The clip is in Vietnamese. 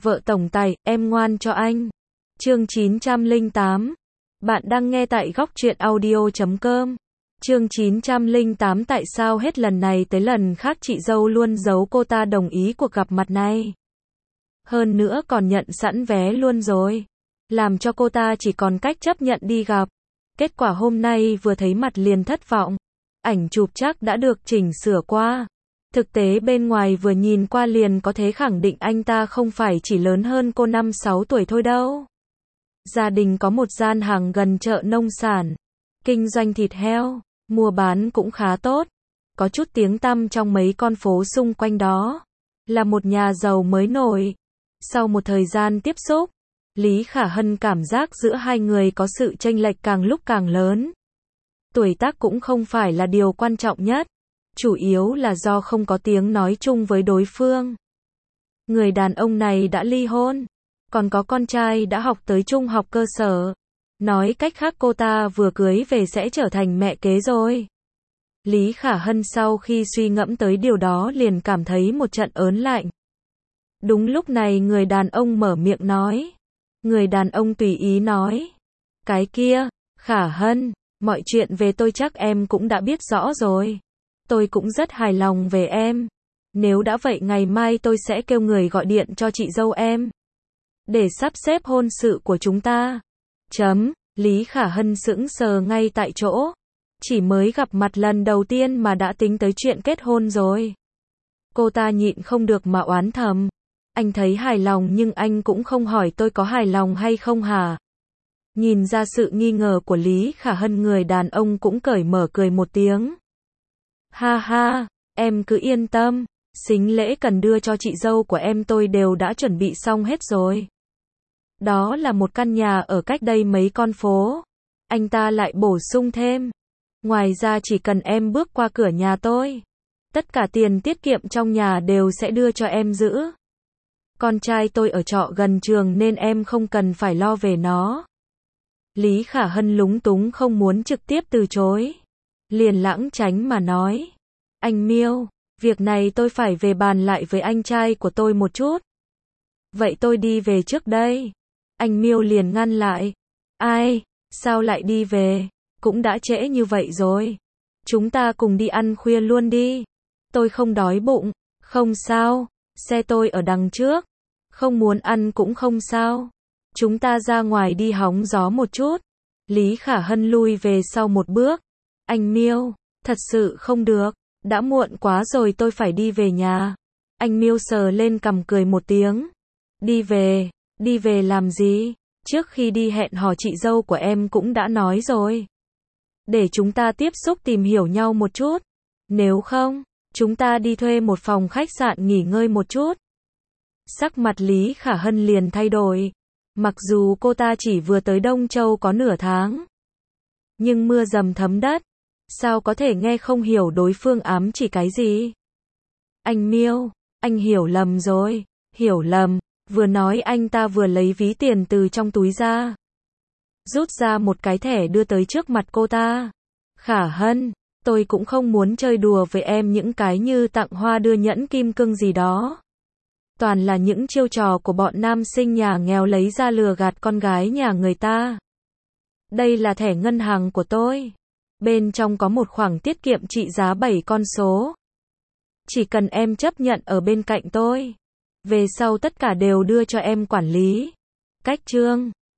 Vợ tổng tài, em ngoan cho anh. Chương 908. Bạn đang nghe tại góc truyện audio.com. Chương 908. Tại sao hết lần này tới lần khác chị dâu luôn giấu cô ta đồng ý cuộc gặp mặt này? Hơn nữa còn nhận sẵn vé luôn rồi. Làm cho cô ta chỉ còn cách chấp nhận đi gặp. Kết quả hôm nay vừa thấy mặt liền thất vọng. Ảnh chụp chắc đã được chỉnh sửa qua. Thực tế bên ngoài vừa nhìn qua liền có thể khẳng định anh ta không phải chỉ lớn hơn cô 5-6 tuổi thôi đâu. Gia đình có một gian hàng gần chợ nông sản, kinh doanh thịt heo, mua bán cũng khá tốt, có chút tiếng tăm trong mấy con phố xung quanh đó. Là một nhà giàu mới nổi. Sau một thời gian tiếp xúc, Lý Khả Hân cảm giác giữa hai người có sự chênh lệch càng lúc càng lớn. Tuổi tác cũng không phải là điều quan trọng nhất. Chủ yếu là do không có tiếng nói chung với đối phương. Người đàn ông này đã ly hôn, còn có con trai đã học tới trung học cơ sở. Nói cách khác cô ta vừa cưới về sẽ trở thành mẹ kế rồi. Lý Khả Hân sau khi suy ngẫm tới điều đó liền cảm thấy một trận ớn lạnh. Đúng lúc này người đàn ông mở miệng nói. Người đàn ông tùy ý nói. Cái kia, Khả Hân, mọi chuyện về tôi chắc em cũng đã biết rõ rồi. Tôi cũng rất hài lòng về em. Nếu đã vậy ngày mai tôi sẽ kêu người gọi điện cho chị dâu em. Để sắp xếp hôn sự của chúng ta. Lý Khả Hân sững sờ ngay tại chỗ. Chỉ mới gặp mặt lần đầu tiên mà đã tính tới chuyện kết hôn rồi. Cô ta nhịn không được mà oán thầm. Anh thấy hài lòng nhưng anh cũng không hỏi tôi có hài lòng hay không hả? Nhìn ra sự nghi ngờ của Lý Khả Hân, người đàn ông cũng cởi mở cười một tiếng. Ha ha, em cứ yên tâm, sính lễ cần đưa cho chị dâu của em tôi đều đã chuẩn bị xong hết rồi. Đó là một căn nhà ở cách đây mấy con phố. Anh ta lại bổ sung thêm. Ngoài ra chỉ cần em bước qua cửa nhà tôi, tất cả tiền tiết kiệm trong nhà đều sẽ đưa cho em giữ. Con trai tôi ở trọ gần trường nên em không cần phải lo về nó. Lý Khả Hân lúng túng không muốn trực tiếp từ chối. Liền lảng tránh mà nói. Anh Miêu, việc này tôi phải về bàn lại với anh trai của tôi một chút. Vậy tôi đi về trước đây. Anh Miêu liền ngăn lại. Ai, sao lại đi về? Cũng đã trễ như vậy rồi. Chúng ta cùng đi ăn khuya luôn đi. Tôi không đói bụng. Không sao, xe tôi ở đằng trước. Không muốn ăn cũng không sao. Chúng ta ra ngoài đi hóng gió một chút. Lý Khả Hân lui về sau một bước. Anh Miêu, thật sự không được. Đã muộn quá rồi, tôi phải đi về nhà. Anh Miêu sờ lên cằm cười một tiếng. Đi về làm gì? Trước khi đi hẹn hò chị dâu của em cũng đã nói rồi. Để chúng ta tiếp xúc tìm hiểu nhau một chút. Nếu không, chúng ta đi thuê một phòng khách sạn nghỉ ngơi một chút. Sắc mặt Lý Khả Hân liền thay đổi. Mặc dù cô ta chỉ vừa tới Đông Châu có nửa tháng. Nhưng mưa dầm thấm đất. Sao có thể nghe không hiểu đối phương ám chỉ cái gì? Anh Miêu, anh hiểu lầm rồi. Hiểu lầm. Vừa nói anh ta vừa lấy ví tiền từ trong túi ra. Rút ra một cái thẻ đưa tới trước mặt cô ta. Khả Hân, tôi cũng không muốn chơi đùa với em những cái như tặng hoa đưa nhẫn kim cương gì đó. Toàn là những chiêu trò của bọn nam sinh nhà nghèo lấy ra lừa gạt con gái nhà người ta. Đây là thẻ ngân hàng của tôi. Bên trong có một khoản tiết kiệm trị giá 7 con số. Chỉ cần em chấp nhận ở bên cạnh tôi, về sau tất cả đều đưa cho em quản lý. Cách chương